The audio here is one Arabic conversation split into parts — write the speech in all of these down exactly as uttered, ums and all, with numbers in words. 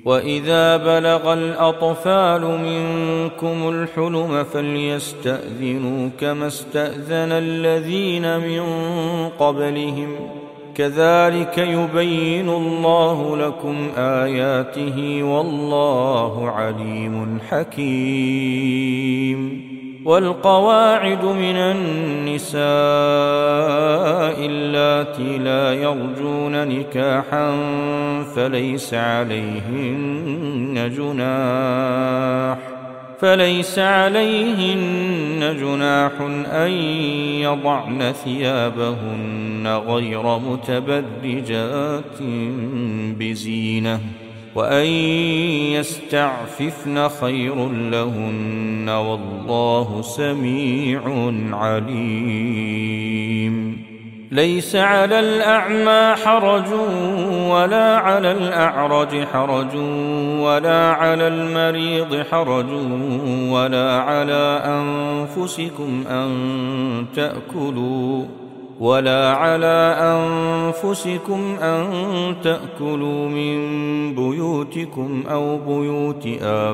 وإذا بلغ الأطفال منكم الحلم فليستأذنوا كما استأذن الذين من قبلهم كذلك يبين الله لكم آياته والله عليم حكيم. والقواعد من النساء اللاتي لا يرجون نكاحا فليس عليهن جناح فليس عليهن جناح أن يضعن ثيابهن غير متبرجات بزينة وأن يستعففن خير لهن والله سميع عليم. ليس على الأعمى حرج ولا على الأعرج حرج ولا على المريض حرج ولا على أنفسكم أن تأكلوا ولا على أنفسكم أن تأكلوا من بيوتكم أو بيوت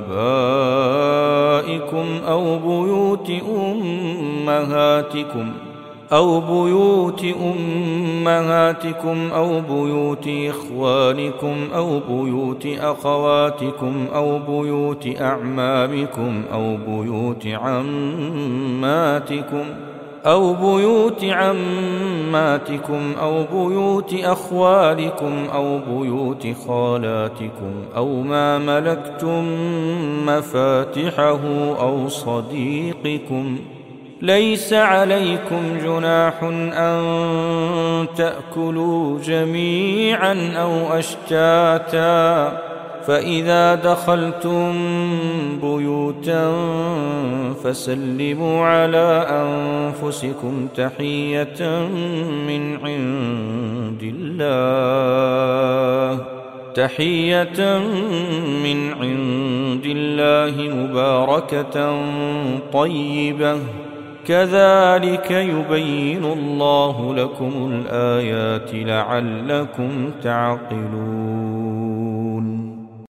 آبائكم أو بيوت أمهاتكم أو بيوت أمهاتكم أو بيوت إخوانكم أو بيوت أخواتكم أو بيوت أعمامكم أو بيوت عماتكم أو بيوت عماتكم أو بيوت أخوالكم أو بيوت خالاتكم أو ما ملكتم مفاتحه أو صديقكم. ليس عليكم جناح أن تأكلوا جميعا أو أشتاتا فإذا دخلتم بيوتا فسلموا على أنفسكم تحية من عند الله تحية من عند الله مباركة طيبة كذلك يبين الله لكم الآيات لعلكم تعقلون.